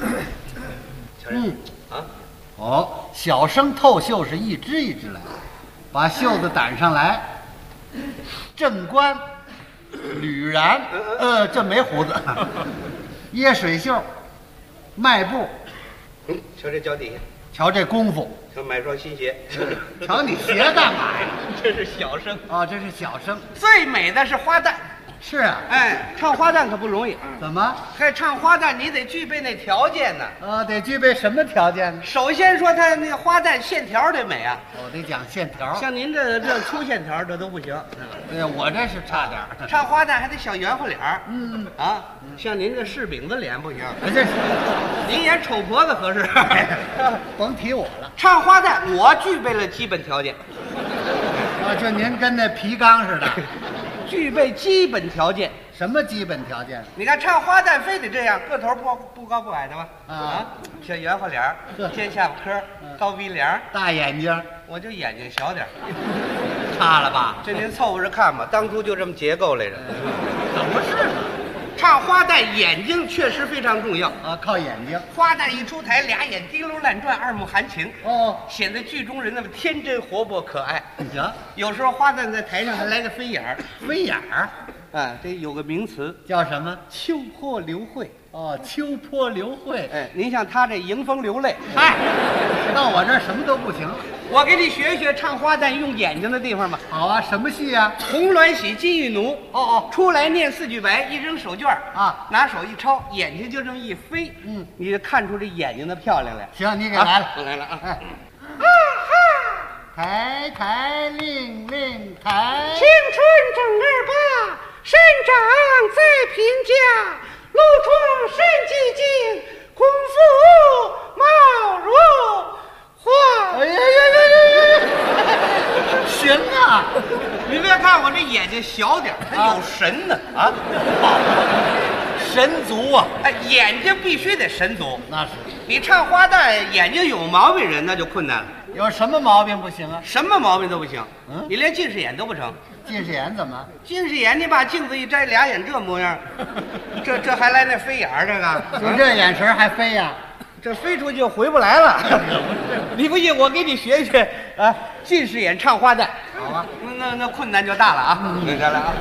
哦，小生透袖是一支一支来，把袖子掸上来。正冠、吕然，这没胡子。掖水袖，迈步。 瞧这脚底下。 瞧这功夫， 瞧买双新鞋， 瞧你鞋干嘛呀？ 这是小生啊，这是小生。 最美的是花旦， 是啊， 哎，唱花旦可不容易。 怎么？ 还唱花旦，你得具备那条件呢。 得具备什么条件呢？ 首先说他那花旦线条得美啊。 得讲线条。 像您这粗线条这都不行。 对，我这是差点。 唱花旦还得小圆乎脸儿。像您这柿饼子脸不行。 这您演丑婆子合适。 甭提我了。 唱花旦，我具备了基本条件。 这您跟那皮缸似的。 具备基本条件， 什么基本条件？ 你看唱花旦非得这样，个头不高不矮的吧？小圆乎脸儿，尖下巴颏，高鼻梁， 大眼睛， 我就眼睛小点儿， 差了吧？ 这您凑合着看吧，当初就这么结构来着。 怎么是呢？ 唱花旦眼睛确实非常重要啊，靠眼睛。 花旦一出台，俩眼滴溜乱转，二目含情，显得剧中人那么天真活泼可爱。 行， 有时候花旦在台上还来个飞眼儿， 飞眼儿， 这有个名词叫什么？ 秋波流慧。 秋波流慧。 您像他这迎风流泪， 到我这儿什么都不行。 我给你学学唱花旦用眼睛的地方吧。 好啊，什么戏啊？ 红鸾喜金玉奴。出来念4句白，一扔手绢拿手一抄，眼睛就这么一飞，你就看出这眼睛的漂亮来。 行，你给来了， 我来了啊！ 抬抬令令抬， 青春正28，生长在贫家，露窗甚寂静，空腹貌如花。 行啊！ 你别看我这眼睛小点，它有神呢神足啊！ 眼睛必须得神足。 那是， 你唱花旦眼睛有毛病人那就困难了。 有什么毛病不行啊？ 什么毛病都不行。你连近视眼都不成。 近视眼怎么？ 近视眼你把镜子一摘，俩眼这模样，这还来那飞眼儿这个？ 就这眼神还飞呀？ 这飞出去就回不来了。你不信，我给你学学啊，近视眼唱花旦。 好啊， 那困难就大了啊！你看来啊，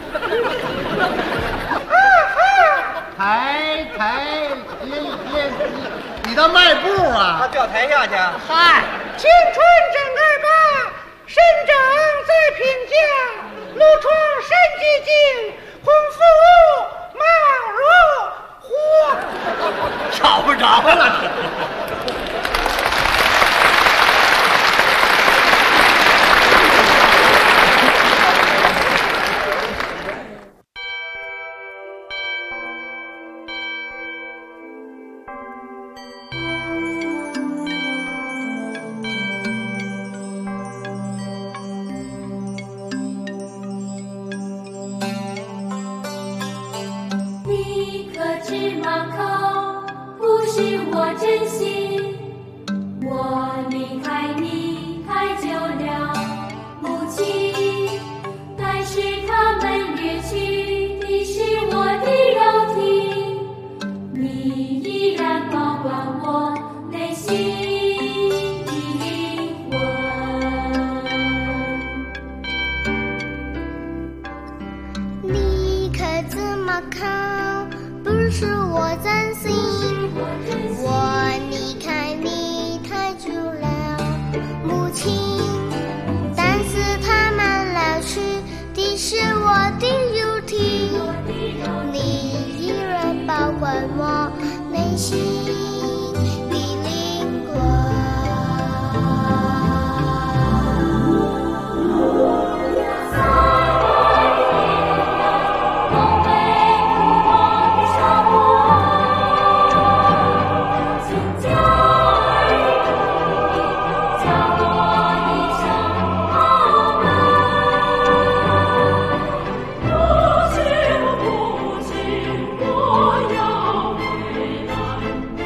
抬你的迈步啊！ 他掉台下去。 嗨，青春正28，生长在贫家，露窗甚寂静，空腹貌如花。 找不着了。 你可知马口不是我真心，我离开你太久了，母亲，但是他们掠去的是我的肉体，你依然保管我内心的灵魂。 你可知马口不是我真心，我离开你太久了，母亲，但是他们老去的是我的肉体，你依然保管我内心的灵魂。 我要回来。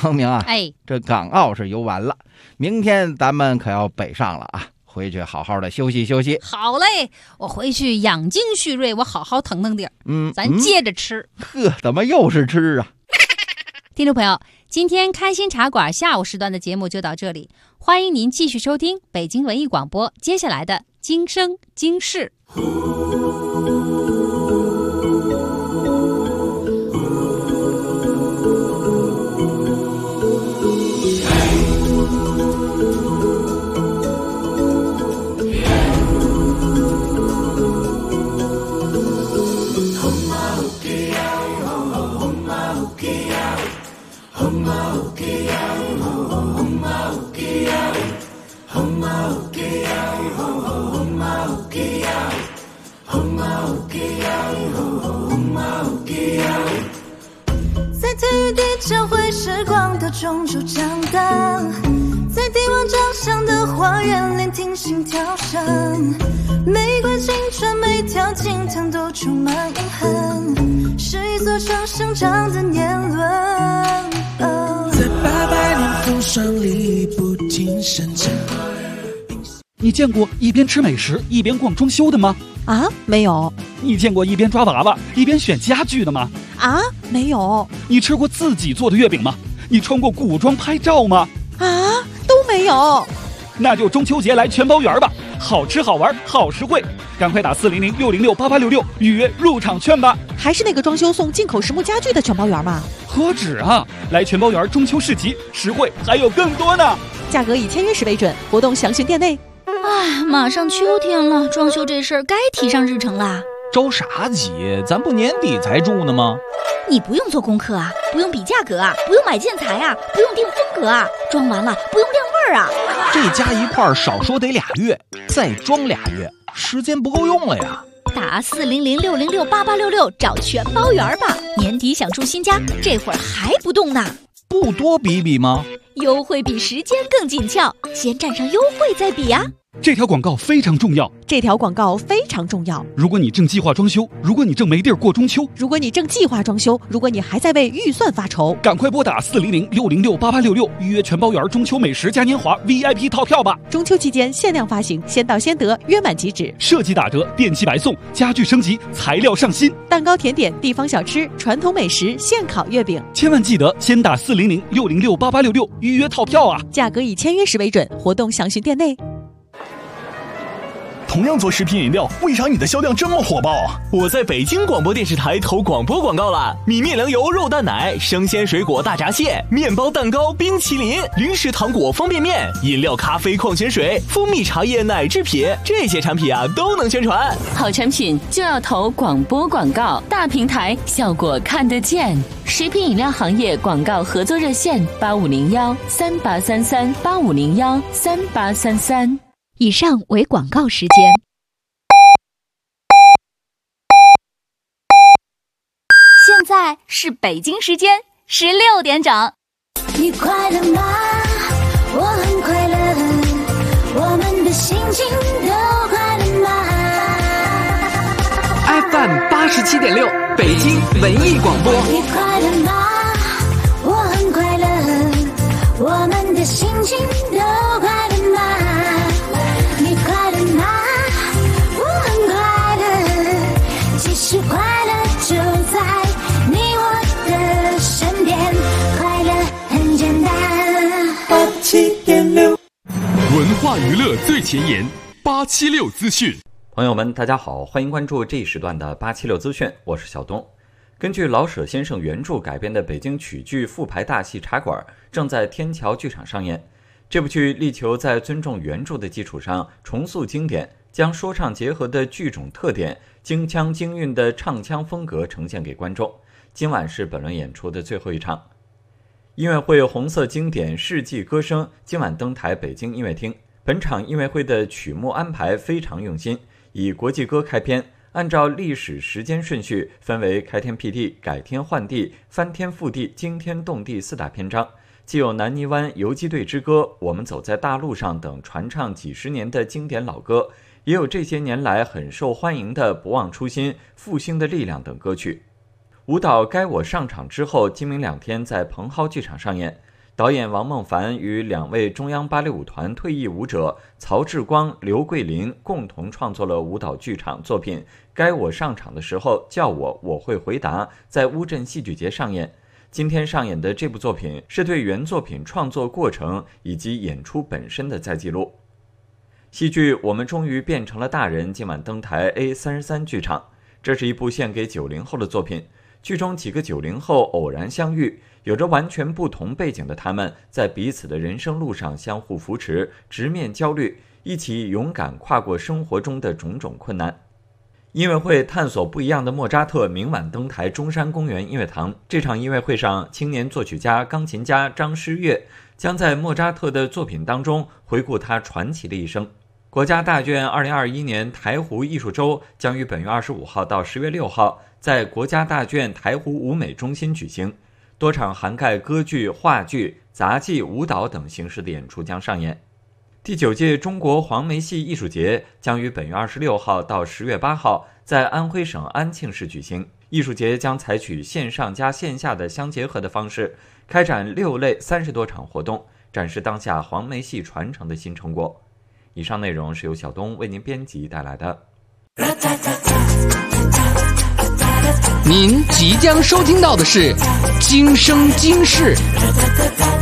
恒明啊， 哎， 这港澳是游完了，明天咱们可要北上了啊，回去好好的休息休息。 好嘞，我回去养精蓄锐，我好好腾腾点咱接着吃。 呵，怎么又是吃啊？ 听众朋友，今天开心茶馆下午时段的节目就到这里，欢迎您继续收听北京文艺广播接下来的今生今世。 在体育地交汇时光的中秋长大，在帝王掌上的花园聆听心跳声，每一块青春每条青藤都充满永恒，是一座城生长的年轮在 800年风霜里不停生长。 你见过一边吃美食一边逛装修的吗？ 啊，没有。 你见过一边抓娃娃一边选家具的吗？ 啊，没有。 你吃过自己做的月饼吗？你穿过古装拍照吗？ 啊，都没有。 那就中秋节来全包园吧，好吃好玩好实惠，赶快打400-606-8866预约入场券吧。 还是那个装修送进口实木家具的全包园吗？ 何止啊，来全包园中秋市集，实惠还有更多呢。 价格以签约时为准，活动详询店内。 哎，马上秋天了，装修这事儿该提上日程啦。 着啥急？咱不年底才住呢吗？ 你不用做功课啊，不用比价格啊，不用买建材啊，不用定风格啊，装完了不用晾味儿啊。 这加一块少说得2月，再装2月，时间不够用了呀。 打400-606-8866找全包园吧，年底想住新家，这会儿还不动呢？ 不多比比吗？ 优惠比时间更紧俏，先占上优惠再比呀。 这条广告非常重要。 这条广告非常重要。 如果你正计划装修，如果你正没地儿过中秋， 如果你正计划装修，如果你还在为预算发愁， 赶快拨打400-606-8866预约全包园中秋美食嘉年华 VIP 套票吧。 中秋期间限量发行，先到先得，约满即止。 设计打折，电器白送，家具升级，材料上新， 蛋糕甜点、地方小吃、传统美食、现烤月饼。 千万记得先打400-606-8866预约套票啊！ 价格以签约时为准，活动详询店内。 同样做食品饮料，为啥你的销量这么火爆啊？我在北京广播电视台投广播广告了，米面粮油肉蛋奶、生鲜水果大闸蟹、面包蛋糕、冰淇淋、零食糖果方便面、饮料咖啡矿泉水、蜂蜜茶叶奶制品，这些产品啊都能宣传。 好产品就要投广播广告，大平台效果看得见。食品饮料行业广告合作热线8501-3833-8501-3833。 以上为广告时间。现在是北京时间16点整。 你快乐吗？我很快乐，我们的心情都快乐吗 ？FM 87.6，北京文艺广播。 你快乐吗？我很快乐，我们的心情都快乐吗？你快乐吗？我很快乐，其实快乐就在你我的身边，快乐很简单。 87.6，文化娱乐最前沿，876资讯。 朋友们，大家好，欢迎关注这一时段的876资讯，我是小东。根据老舍先生原著改编的北京曲剧复排大戏《茶馆》正在天桥剧场上演。这部剧力求在尊重原著的基础上重塑经典，将说唱结合的剧种特点、京腔京韵的唱腔风格呈现给观众。今晚是本轮演出的最后一场。音乐会《红色经典世纪歌声》今晚登台北京音乐厅。本场音乐会的曲目安排非常用心，以国际歌开篇，按照历史时间顺序分为开天辟地、改天换地、翻天覆地、惊天动地4大篇章，既有南泥湾游击队之歌、我们走在大路上等传唱几十年的经典老歌，也有这些年来很受欢迎的不忘初心、复兴的力量等歌曲。舞蹈该我上场之后，今明2天在蓬蒿剧场上演。 导演王孟凡与2位中央芭蕾舞团退役舞者曹志光、刘桂林共同创作了舞蹈剧场作品《该我上场的时候叫我，我会回答》，在乌镇戏剧节上演。今天上演的这部作品是对原作品创作过程以及演出本身的再记录。戏剧《我们终于变成了大人》今晚登台 A33 剧场，这是一部献给90后的作品。剧中几个90后偶然相遇，有着完全不同背景的他们，在彼此的人生路上相互扶持，直面焦虑，一起勇敢跨过生活中的种种困难。音乐会探索不一样的莫扎特明晚登台中山公园音乐堂。这场音乐会上，青年作曲家、钢琴家张诗悦将在莫扎特的作品当中回顾他传奇的一生。国家大剧院2021年台湖艺术周将于本月25号到10月6号在国家大剧院台湖舞美中心举行，多场涵盖歌剧、话剧、杂技、舞蹈等形式的演出将上演。第9届中国黄梅戏艺术节将于本月26号到10月8号在安徽省安庆市举行。艺术节将采取线上加线下的相结合的方式，开展6类30多场活动，展示当下黄梅戏传承的新成果。以上内容是由小东为您编辑带来的。 您即将收听到的是《今生今世》。